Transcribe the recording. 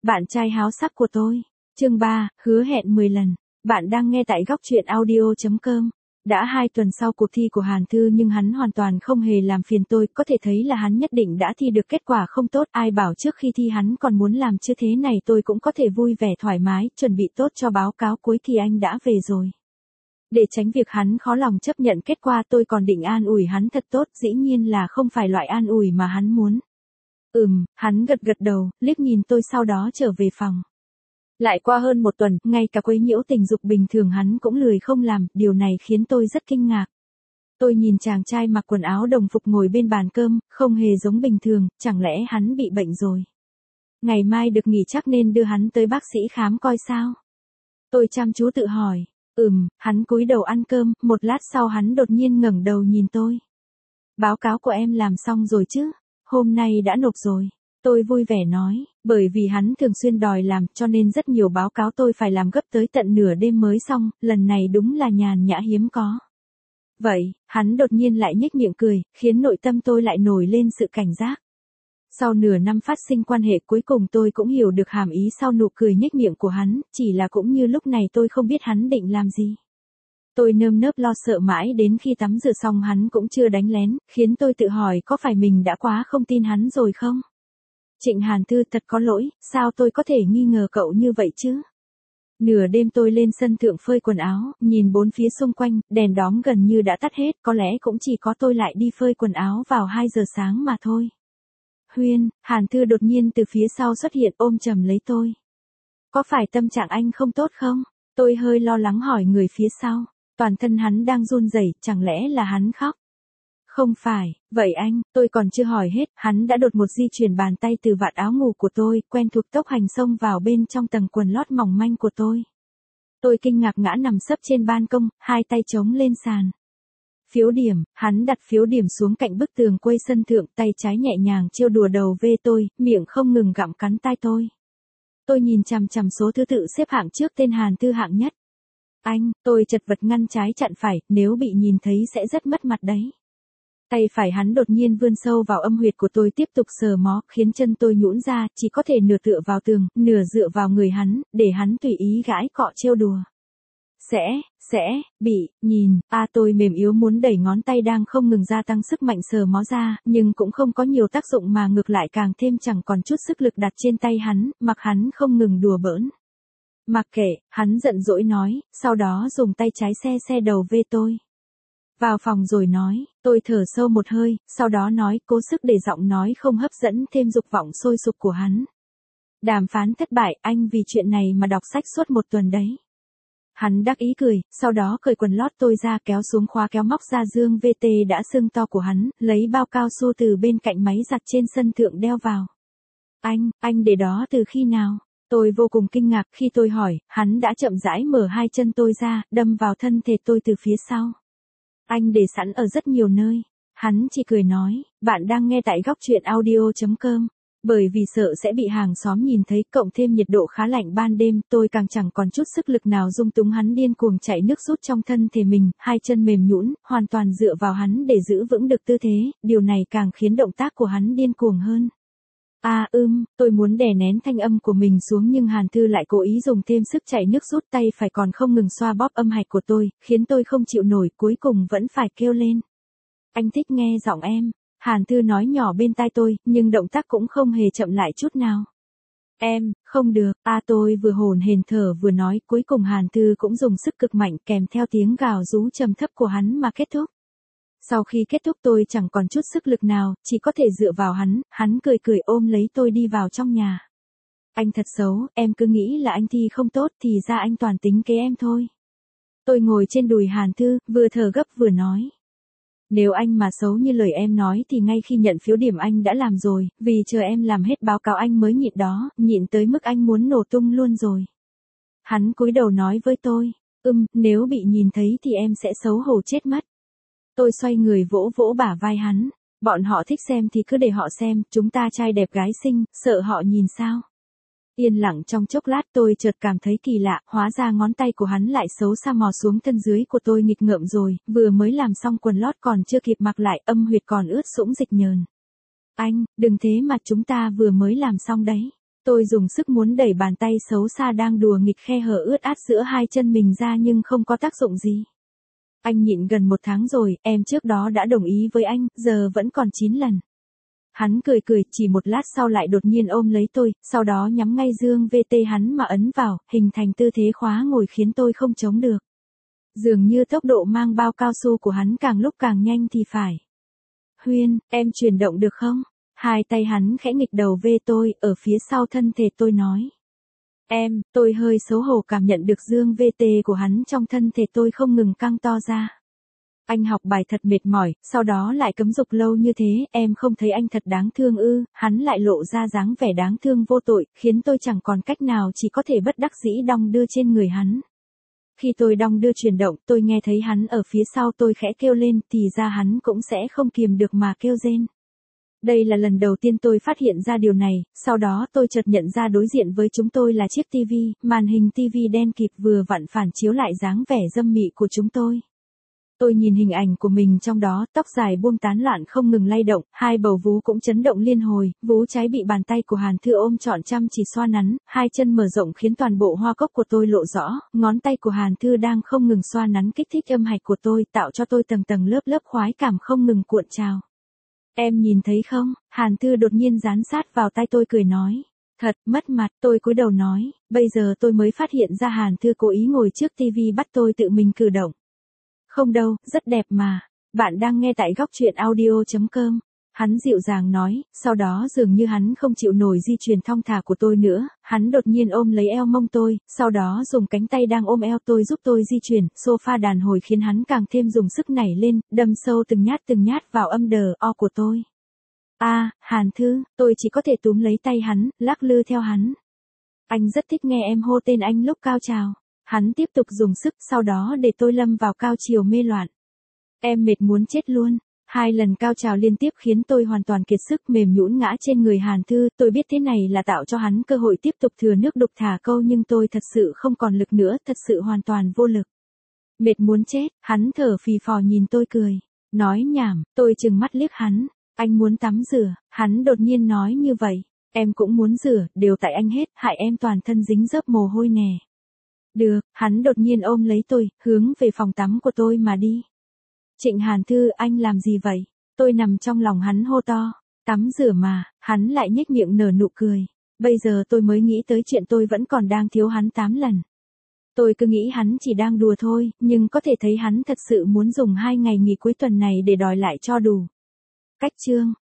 Bạn trai háo sắc của tôi. Chương 3, hứa hẹn 10 lần. Bạn đang nghe tại góc truyện audio.com. Đã 2 tuần sau cuộc thi của Hàn Thư nhưng hắn hoàn toàn không hề làm phiền tôi, có thể thấy là hắn nhất định đã thi được kết quả không tốt, ai bảo trước khi thi hắn còn muốn làm chứ, thế này tôi cũng có thể vui vẻ thoải mái, chuẩn bị tốt cho báo cáo cuối kỳ anh đã về rồi. Để tránh việc hắn khó lòng chấp nhận kết quả, tôi còn định an ủi hắn thật tốt, dĩ nhiên là không phải loại an ủi mà hắn muốn. Hắn gật gật đầu, liếc nhìn tôi sau đó trở về phòng. Lại qua hơn 1 tuần, ngay cả quấy nhiễu tình dục bình thường hắn cũng lười không làm, điều này khiến tôi rất kinh ngạc. Tôi nhìn chàng trai mặc quần áo đồng phục ngồi bên bàn cơm, không hề giống bình thường, chẳng lẽ hắn bị bệnh rồi? Ngày mai được nghỉ chắc nên đưa hắn tới bác sĩ khám coi sao? Tôi chăm chú tự hỏi. Hắn cúi đầu ăn cơm, một lát sau hắn đột nhiên ngẩng đầu nhìn tôi. Báo cáo của em làm xong rồi chứ? Hôm nay đã nộp rồi. Tôi vui vẻ nói, bởi vì hắn thường xuyên đòi làm cho nên rất nhiều báo cáo tôi phải làm gấp tới tận nửa đêm mới xong, lần này đúng là nhàn nhã hiếm có. Vậy, hắn đột nhiên lại nhếch miệng cười, khiến nội tâm tôi lại nổi lên sự cảnh giác. Sau nửa năm phát sinh quan hệ cuối cùng tôi cũng hiểu được hàm ý sau nụ cười nhếch miệng của hắn, chỉ là cũng như lúc này tôi không biết hắn định làm gì. Tôi nơm nớp lo sợ mãi đến khi tắm rửa xong hắn cũng chưa đánh lén, khiến tôi tự hỏi có phải mình đã quá không tin hắn rồi không? Trịnh Hàn Thư, thật có lỗi, sao tôi có thể nghi ngờ cậu như vậy chứ? Nửa đêm tôi lên sân thượng phơi quần áo, nhìn bốn phía xung quanh, đèn đóm gần như đã tắt hết, có lẽ cũng chỉ có tôi lại đi phơi quần áo vào 2 giờ sáng mà thôi. Huyên, Hàn Thư đột nhiên từ phía sau xuất hiện ôm chầm lấy tôi. Có phải tâm trạng anh không tốt không? Tôi hơi lo lắng hỏi người phía sau. Toàn thân hắn đang run rẩy, chẳng lẽ là hắn khóc? Không phải, vậy anh, tôi còn chưa hỏi hết, hắn đã đột một di chuyển bàn tay từ vạt áo ngủ của tôi, quen thuộc tốc hành xông vào bên trong tầng quần lót mỏng manh của tôi. Tôi kinh ngạc ngã nằm sấp trên ban công, 2 tay chống lên sàn. Phiếu điểm, hắn đặt phiếu điểm xuống cạnh bức tường quây sân thượng, tay trái nhẹ nhàng trêu đùa đầu về tôi, miệng không ngừng gặm cắn tai tôi. Tôi nhìn chằm chằm số thứ tự xếp hạng trước tên Hàn Thư hạng nhất. Anh, tôi chật vật ngăn trái chặn phải, nếu bị nhìn thấy sẽ rất mất mặt đấy. Tay phải hắn đột nhiên vươn sâu vào âm huyệt của tôi tiếp tục sờ mó, khiến chân tôi nhũn ra, chỉ có thể nửa tựa vào tường, nửa dựa vào người hắn, để hắn tùy ý gãi cọ trêu đùa. Nhìn, tôi mềm yếu muốn đẩy ngón tay đang không ngừng gia tăng sức mạnh sờ mó ra, nhưng cũng không có nhiều tác dụng mà ngược lại càng thêm chẳng còn chút sức lực đặt trên tay hắn, mặc hắn không ngừng đùa bỡn. Mặc kệ, hắn giận dỗi nói, sau đó dùng tay trái xe đầu về tôi. Vào phòng rồi nói, tôi thở sâu một hơi, sau đó nói, cố sức để giọng nói không hấp dẫn thêm dục vọng sôi sục của hắn. Đàm phán thất bại, anh vì chuyện này mà đọc sách suốt 1 tuần đấy. Hắn đắc ý cười, sau đó cởi quần lót tôi ra kéo xuống khóa kéo móc ra dương VT đã sưng to của hắn, lấy bao cao su từ bên cạnh máy giặt trên sân thượng đeo vào. Anh để đó từ khi nào? Tôi vô cùng kinh ngạc khi tôi hỏi, hắn đã chậm rãi mở 2 chân tôi ra, đâm vào thân thể tôi từ phía sau. Anh để sẵn ở rất nhiều nơi. Hắn chỉ cười nói, bạn đang nghe tại góc truyện audio.com. Bởi vì sợ sẽ bị hàng xóm nhìn thấy, cộng thêm nhiệt độ khá lạnh ban đêm, tôi càng chẳng còn chút sức lực nào dung túng hắn điên cuồng chạy nước rút trong thân thể mình, 2 chân mềm nhũn, hoàn toàn dựa vào hắn để giữ vững được tư thế, điều này càng khiến động tác của hắn điên cuồng hơn. Tôi muốn đè nén thanh âm của mình xuống nhưng Hàn Thư lại cố ý dùng thêm sức chạy nước rút, tay phải còn không ngừng xoa bóp âm hạch của tôi, khiến tôi không chịu nổi, cuối cùng vẫn phải kêu lên. Anh thích nghe giọng em. Hàn Thư nói nhỏ bên tai tôi, nhưng động tác cũng không hề chậm lại chút nào. Em, không được, tôi vừa hổn hển thở vừa nói, cuối cùng Hàn Thư cũng dùng sức cực mạnh kèm theo tiếng gào rú trầm thấp của hắn mà kết thúc. Sau khi kết thúc tôi chẳng còn chút sức lực nào, chỉ có thể dựa vào hắn cười ôm lấy tôi đi vào trong nhà. Anh thật xấu, em cứ nghĩ là anh thi không tốt thì ra anh toàn tính kế em thôi. Tôi ngồi trên đùi Hàn Thư, vừa thở gấp vừa nói. Nếu anh mà xấu như lời em nói thì ngay khi nhận phiếu điểm anh đã làm rồi, vì chờ em làm hết báo cáo anh mới nhịn đó, nhịn tới mức anh muốn nổ tung luôn rồi. Hắn cúi đầu nói với tôi, nếu bị nhìn thấy thì em sẽ xấu hổ chết mất. Tôi xoay người vỗ vỗ bả vai hắn, bọn họ thích xem thì cứ để họ xem, chúng ta trai đẹp gái xinh, sợ họ nhìn sao. Yên lặng trong chốc lát tôi chợt cảm thấy kỳ lạ, hóa ra ngón tay của hắn lại xấu xa mò xuống thân dưới của tôi nghịch ngợm rồi, vừa mới làm xong quần lót còn chưa kịp mặc lại, âm huyệt còn ướt sũng dịch nhờn. Anh, đừng thế mà chúng ta vừa mới làm xong đấy. Tôi dùng sức muốn đẩy bàn tay xấu xa đang đùa nghịch khe hở ướt át giữa hai chân mình ra nhưng không có tác dụng gì. Anh nhịn gần 1 tháng rồi, em trước đó đã đồng ý với anh, giờ vẫn còn 9 lần. Hắn cười cười, chỉ một lát sau lại đột nhiên ôm lấy tôi, sau đó nhắm ngay dương VT hắn mà ấn vào, hình thành tư thế khóa ngồi khiến tôi không chống được. Dường như tốc độ mang bao cao su của hắn càng lúc càng nhanh thì phải. Huyên, em chuyển động được không? Hai tay hắn khẽ nghịch đầu về tôi, ở phía sau thân thể tôi nói. Tôi hơi xấu hổ cảm nhận được dương VT của hắn trong thân thể tôi không ngừng căng to ra. Anh học bài thật mệt mỏi, sau đó lại cấm dục lâu như thế, em không thấy anh thật đáng thương ư? Hắn lại lộ ra dáng vẻ đáng thương vô tội, khiến tôi chẳng còn cách nào chỉ có thể bất đắc dĩ đong đưa trên người hắn. Khi tôi đong đưa chuyển động, tôi nghe thấy hắn ở phía sau tôi khẽ kêu lên, thì ra hắn cũng sẽ không kiềm được mà kêu rên. Đây là lần đầu tiên tôi phát hiện ra điều này, sau đó tôi chợt nhận ra đối diện với chúng tôi là chiếc tivi, màn hình tivi đen kịt vừa vặn phản chiếu lại dáng vẻ dâm mị của chúng tôi. Tôi nhìn hình ảnh của mình trong đó, tóc dài buông tán loạn không ngừng lay động, hai bầu vú cũng chấn động liên hồi, vú trái bị bàn tay của Hàn Thư ôm trọn chăm chỉ xoa nắn, hai chân mở rộng khiến toàn bộ hoa cốc của tôi lộ rõ, ngón tay của Hàn Thư đang không ngừng xoa nắn kích thích âm hạch của tôi, tạo cho tôi tầng tầng lớp lớp khoái cảm không ngừng cuộn trào. Em nhìn thấy không? Hàn Thư đột nhiên dán sát vào tai tôi cười nói. Thật, mất mặt, tôi cúi đầu nói, bây giờ tôi mới phát hiện ra Hàn Thư cố ý ngồi trước tivi bắt tôi tự mình cử động. Không đâu, rất đẹp mà. Bạn đang nghe tại góc truyện audio.com. Hắn dịu dàng nói, sau đó dường như hắn không chịu nổi di chuyển thong thả của tôi nữa, hắn đột nhiên ôm lấy eo mông tôi, sau đó dùng cánh tay đang ôm eo tôi giúp tôi di chuyển, sofa đàn hồi khiến hắn càng thêm dùng sức nảy lên, đâm sâu từng nhát vào âm đờ o của tôi. Hàn Thư, tôi chỉ có thể túm lấy tay hắn, lắc lư theo hắn. Anh rất thích nghe em hô tên anh lúc cao trào. Hắn tiếp tục dùng sức, sau đó để tôi lâm vào cao chiều mê loạn. Em mệt muốn chết luôn. 2 lần cao trào liên tiếp khiến tôi hoàn toàn kiệt sức mềm nhũn ngã trên người Hàn Thư. Tôi biết thế này là tạo cho hắn cơ hội tiếp tục thừa nước đục thả câu nhưng tôi thật sự không còn lực nữa, thật sự hoàn toàn vô lực. Mệt muốn chết, hắn thở phì phò nhìn tôi cười. Nói nhảm, tôi trừng mắt liếc hắn. Anh muốn tắm rửa, hắn đột nhiên nói như vậy. Em cũng muốn rửa, đều tại anh hết, hại em toàn thân dính dớp mồ hôi nè. Được, hắn đột nhiên ôm lấy tôi, hướng về phòng tắm của tôi mà đi. Trịnh Hàn Thư, anh làm gì vậy? Tôi nằm trong lòng hắn hô to. Tắm rửa mà, hắn lại nhếch miệng nở nụ cười. Bây giờ tôi mới nghĩ tới chuyện tôi vẫn còn đang thiếu hắn 8 lần. Tôi cứ nghĩ hắn chỉ đang đùa thôi, nhưng có thể thấy hắn thật sự muốn dùng 2 ngày nghỉ cuối tuần này để đòi lại cho đủ. Cách chương